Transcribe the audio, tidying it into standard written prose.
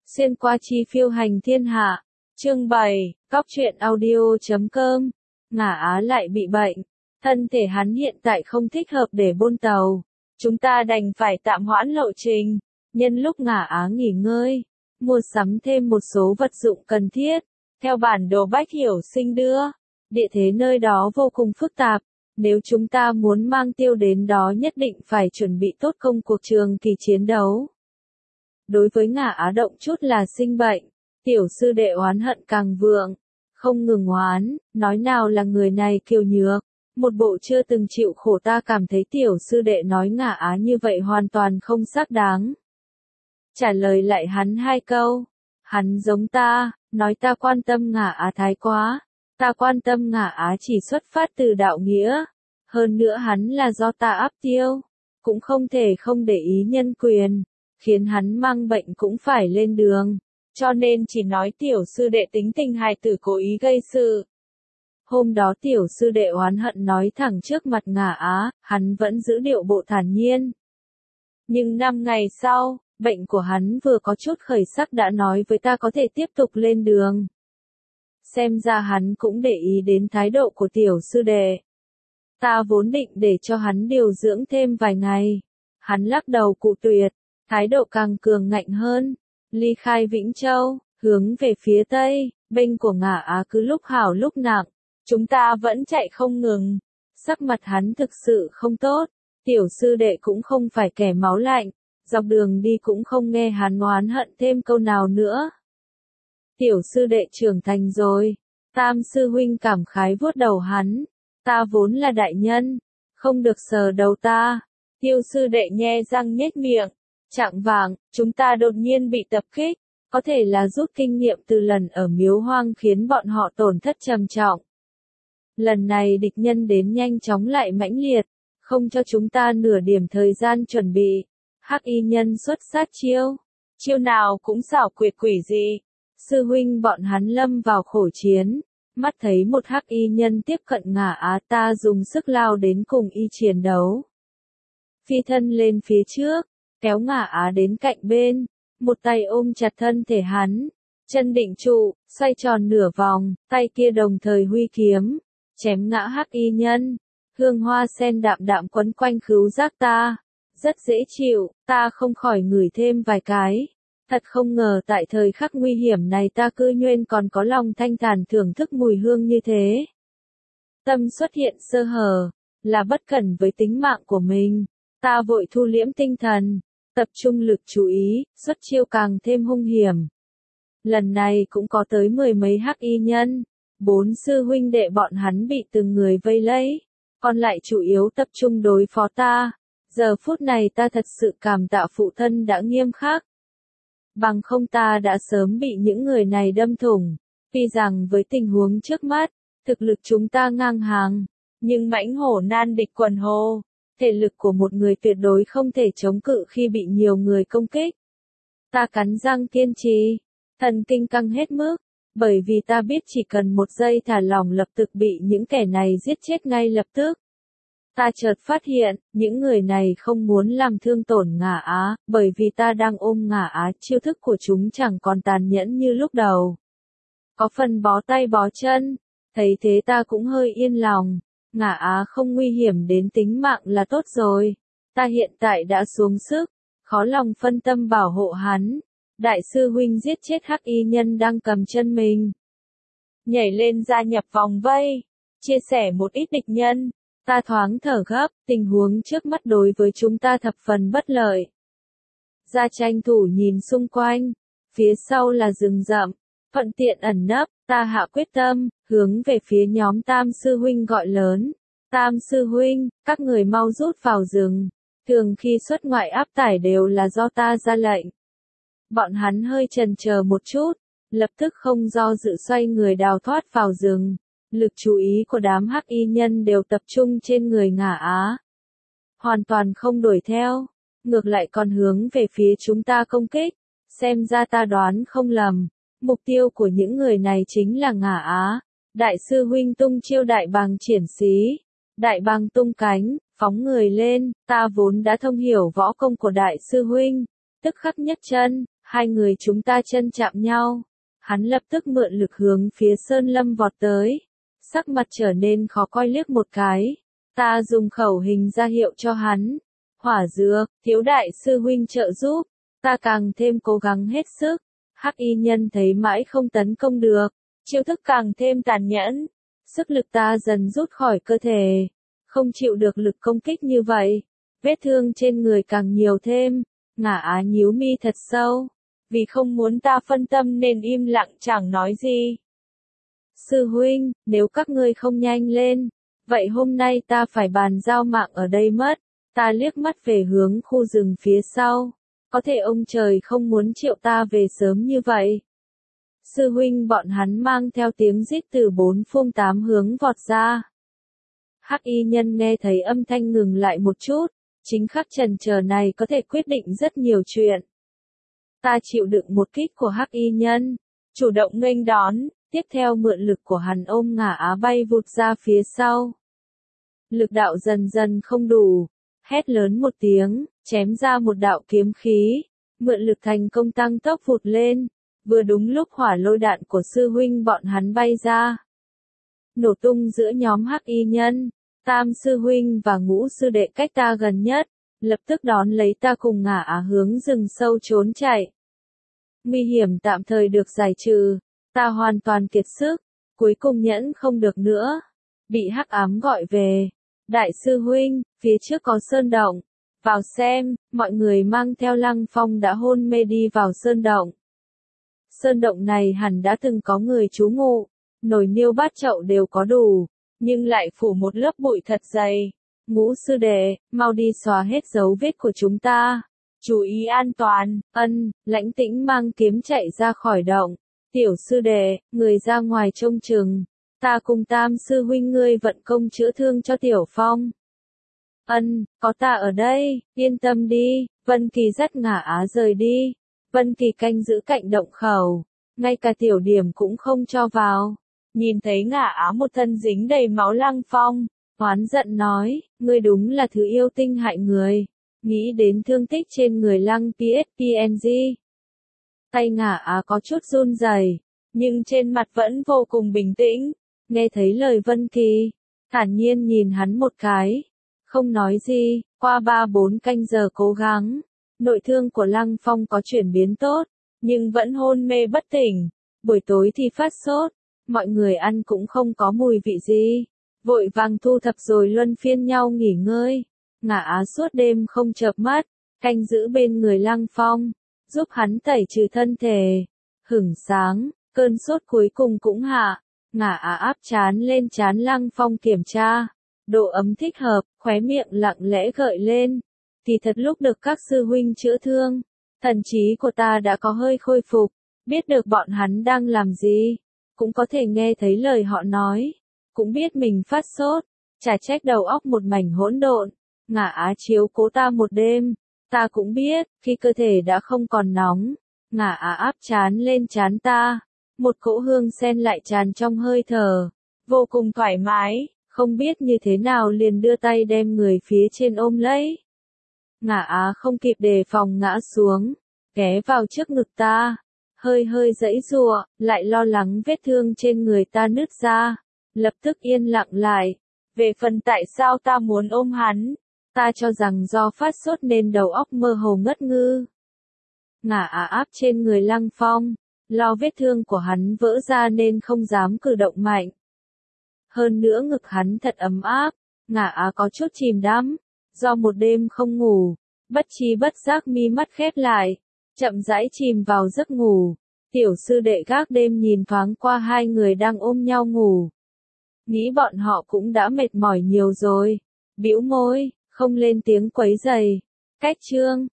Xuyên qua chi phiêu hành thiên hạ. Chương 7, Cóc truyện audio.com. Ngả Á lại bị bệnh. Thân thể hắn hiện tại không thích hợp để bôn tàu. Chúng ta đành phải tạm hoãn lộ trình. Nhân lúc Ngả Á nghỉ ngơi, mua sắm thêm một số vật dụng cần thiết. Theo bản đồ Bách Hiểu Sinh đưa, địa thế nơi đó vô cùng phức tạp. Nếu chúng ta muốn mang tiêu đến đó nhất định phải chuẩn bị tốt công cuộc trường kỳ chiến đấu. Đối với Ngả Á động chút là sinh bệnh, tiểu sư đệ oán hận càng vượng, không ngừng oán, nói nào là người này kiêu nhược, một bộ chưa từng chịu khổ, ta cảm thấy tiểu sư đệ nói Ngả Á như vậy hoàn toàn không xác đáng. Trả lời lại hắn hai câu, hắn giống ta, nói ta quan tâm Ngả Á thái quá, ta quan tâm Ngả Á chỉ xuất phát từ đạo nghĩa, hơn nữa hắn là do ta áp tiêu, cũng không thể không để ý nhân quyền. Khiến hắn mang bệnh cũng phải lên đường, cho nên chỉ nói tiểu sư đệ tính tình hài tử cố ý gây sự. Hôm đó tiểu sư đệ oán hận nói thẳng trước mặt Ngả Á, hắn vẫn giữ điệu bộ thản nhiên. Nhưng 5 ngày sau, bệnh của hắn vừa có chút khởi sắc đã nói với ta có thể tiếp tục lên đường. Xem ra hắn cũng để ý đến thái độ của tiểu sư đệ. Ta vốn định để cho hắn điều dưỡng thêm vài ngày. Hắn lắc đầu cự tuyệt. Thái độ càng cường ngạnh hơn, ly khai Vĩnh Châu, hướng về phía tây, binh của Ngả Á cứ lúc hảo lúc nặng, chúng ta vẫn chạy không ngừng. Sắc mặt hắn thực sự không tốt, tiểu sư đệ cũng không phải kẻ máu lạnh, dọc đường đi cũng không nghe hắn oán hận thêm câu nào nữa. Tiểu sư đệ trưởng thành rồi, tam sư huynh cảm khái vuốt đầu hắn, ta vốn là đại nhân, không được sờ đầu ta. Tiêu sư đệ nhe răng nhếch miệng. Chạng vạng, chúng ta đột nhiên bị tập kích, có thể là rút kinh nghiệm từ lần ở Miếu Hoang khiến bọn họ tổn thất trầm trọng. Lần này địch nhân đến nhanh chóng lại mãnh liệt, không cho chúng ta nửa điểm thời gian chuẩn bị. Hắc y nhân xuất sát chiêu nào cũng xảo quyệt quỷ dị. Sư huynh bọn hắn lâm vào khổ chiến, mắt thấy một hắc y nhân tiếp cận Ngả Á, ta dùng sức lao đến cùng y chiến đấu. Phi thân lên phía trước, kéo Ngả Á đến cạnh bên, một tay ôm chặt thân thể hắn, chân định trụ, xoay tròn nửa vòng, tay kia đồng thời huy kiếm, chém ngã hắc y nhân. Hương hoa sen đạm đạm quấn quanh khứu giác ta, rất dễ chịu, ta không khỏi ngửi thêm vài cái. Thật không ngờ tại thời khắc nguy hiểm này ta cư nhiên còn có lòng thanh thản thưởng thức mùi hương như thế. Tâm xuất hiện sơ hở, là bất cẩn với tính mạng của mình, ta vội thu liễm tinh thần. Tập trung lực chú ý, xuất chiêu càng thêm hung hiểm. Lần này cũng có tới 10 mấy hắc y nhân, 4 sư huynh đệ bọn hắn bị từng người vây lấy, còn lại chủ yếu tập trung đối phó ta. Giờ phút này ta thật sự cảm tạ phụ thân đã nghiêm khắc. Bằng không ta đã sớm bị những người này đâm thủng. Tuy rằng với tình huống trước mắt, thực lực chúng ta ngang hàng, nhưng mãnh hổ nan địch quần hồ. Thể lực của một người tuyệt đối không thể chống cự khi bị nhiều người công kích. Ta cắn răng kiên trì, thần kinh căng hết mức, bởi vì ta biết chỉ cần một giây thả lỏng lập tức bị những kẻ này giết chết ngay lập tức. Ta chợt phát hiện, những người này không muốn làm thương tổn Ngả Á, bởi vì ta đang ôm Ngả Á, chiêu thức của chúng chẳng còn tàn nhẫn như lúc đầu. Có phần bó tay bó chân, thấy thế ta cũng hơi yên lòng. Ngả Á không nguy hiểm đến tính mạng là tốt rồi. Ta hiện tại đã xuống sức, khó lòng phân tâm bảo hộ hắn. Đại sư huynh giết chết hắc y nhân đang cầm chân mình. Nhảy lên gia nhập vòng vây, chia sẻ một ít địch nhân. Ta thoáng thở gấp, tình huống trước mắt đối với chúng ta thập phần bất lợi. Gia tranh thủ nhìn xung quanh, phía sau là rừng rậm, thuận tiện ẩn nấp. Ta hạ quyết tâm, hướng về phía nhóm tam sư huynh gọi lớn. Tam sư huynh, các người mau rút vào rừng. Thường khi xuất ngoại áp tải đều là do ta ra lệnh. Bọn hắn hơi chần chờ một chút, lập tức không do dự xoay người đào thoát vào rừng. Lực chú ý của đám hắc y nhân đều tập trung trên người Ngả Á. Hoàn toàn không đuổi theo, ngược lại còn hướng về phía chúng ta công kích. Xem ra ta đoán không lầm. Mục tiêu của những người này chính là Ngả Á. Đại sư huynh tung chiêu đại bàng triển xí. Đại bàng tung cánh, phóng người lên, ta vốn đã thông hiểu võ công của đại sư huynh. Tức khắc nhấc chân, Hai người chúng ta chân chạm nhau. Hắn lập tức mượn lực hướng phía Sơn Lâm vọt tới. Sắc mặt trở nên khó coi liếc một cái. Ta dùng khẩu hình ra hiệu cho hắn. Hỏa dược, thiếu đại sư huynh trợ giúp. Ta càng thêm cố gắng hết sức. Hắc y nhân thấy mãi không tấn công được. Chiêu thức càng thêm tàn nhẫn. Sức lực ta dần rút khỏi cơ thể. Không chịu được lực công kích như vậy. Vết thương trên người càng nhiều thêm. Ngả Á nhíu mi thật sâu. Vì không muốn ta phân tâm nên im lặng chẳng nói gì. Sư huynh, nếu các ngươi không nhanh lên, vậy hôm nay ta phải bàn giao mạng ở đây mất. Ta liếc mắt về hướng khu rừng phía sau. Có thể ông trời không muốn triệu ta về sớm như vậy. Sư huynh bọn hắn mang theo tiếng rít từ bốn phương tám hướng vọt ra. Hắc y nhân nghe thấy âm thanh ngừng lại một chút. Chính khắc chần chờ này có thể quyết định rất nhiều chuyện. Ta chịu đựng một kích của hắc y nhân, chủ động nghênh đón, tiếp theo mượn lực của hắn ôm Ngả Á bay vụt ra phía sau. Lực đạo dần dần không đủ, hét lớn một tiếng, chém ra một đạo kiếm khí, mượn lực thành công tăng tốc vụt lên, vừa đúng lúc hỏa lôi đạn của sư huynh bọn hắn bay ra. Nổ tung giữa nhóm hắc y nhân, Tam sư huynh và Ngũ sư đệ cách ta gần nhất, lập tức đón lấy ta cùng Ngả Á hướng rừng sâu trốn chạy. Nguy hiểm tạm thời được giải trừ, ta hoàn toàn kiệt sức, cuối cùng nhẫn không được nữa. Bị hắc ám gọi về. Đại sư huynh, phía trước có sơn động. Vào xem, mọi người mang theo Lăng Phong đã hôn mê đi vào sơn động. Sơn động này hẳn đã từng có người trú ngụ, nồi niêu bát chậu đều có đủ, nhưng lại phủ một lớp bụi thật dày. Ngũ sư đệ, mau đi xóa hết dấu vết của chúng ta. Chú ý an toàn. Lãnh Tĩnh mang kiếm chạy ra khỏi động. Tiểu sư đệ, người ra ngoài trông chừng. Ta cùng Tam sư huynh ngươi vận công chữa thương cho Tiểu Phong. Có ta ở đây, yên tâm đi. Vân Kỳ dắt Ngả Á rời đi. Vân Kỳ canh giữ cạnh động khẩu. Ngay cả Tiểu Điểm cũng không cho vào. Nhìn thấy Ngả Á một thân dính đầy máu Lăng Phong, oán giận nói, ngươi đúng là thứ yêu tinh hại người. Nghĩ đến thương tích trên người Lăng PSPNG. Tay Ngả Á có chút run rẩy, nhưng trên mặt vẫn vô cùng bình tĩnh. Nghe thấy lời Vân Kỳ, thản nhiên nhìn hắn một cái, không nói gì. Qua 3-4 canh giờ cố gắng, nội thương của Lăng Phong có chuyển biến tốt, nhưng vẫn hôn mê bất tỉnh. Buổi tối thì phát sốt, mọi người ăn cũng không có mùi vị gì. Vội vàng thu thập rồi luân phiên nhau nghỉ ngơi. Ngả Á suốt đêm không chợp mắt, canh giữ bên người Lăng Phong, giúp hắn tẩy trừ thân thể. Hửng sáng, cơn sốt cuối cùng cũng hạ. Ngả Á áp trán lên trán Lăng Phong kiểm tra. Độ ấm thích hợp, khóe miệng lặng lẽ gợi lên. Kỳ thật lúc được các sư huynh chữa thương, thần trí của ta đã có hơi khôi phục, biết được bọn hắn đang làm gì, cũng có thể nghe thấy lời họ nói, cũng biết mình phát sốt, chả trách đầu óc một mảnh hỗn độn. Ngả Á chiếu cố ta một đêm, ta cũng biết, khi cơ thể đã không còn nóng, Ngả Á áp trán lên trán ta, một cỗ hương sen lại tràn trong hơi thở, vô cùng thoải mái, không biết như thế nào liền đưa tay đem người phía trên ôm lấy. Ngả Á không kịp đề phòng ngã xuống, ghé vào trước ngực ta, hơi hơi giãy giụa, lại lo lắng vết thương trên người ta nứt ra, lập tức yên lặng lại. Về phần tại sao ta muốn ôm hắn, ta cho rằng do phát sốt nên đầu óc mơ hồ ngất ngư. Ngả Á áp trên người Lăng Phong, lo vết thương của hắn vỡ ra nên không dám cử động mạnh. Hơn nữa ngực hắn thật ấm áp, Ngả Á có chút chìm đắm, do một đêm không ngủ, bất tri bất giác mi mắt khép lại, chậm rãi chìm vào giấc ngủ. Tiểu sư đệ gác đêm nhìn thoáng qua hai người đang ôm nhau ngủ. Nghĩ bọn họ cũng đã mệt mỏi nhiều rồi, bĩu môi, không lên tiếng quấy rầy. Cách chương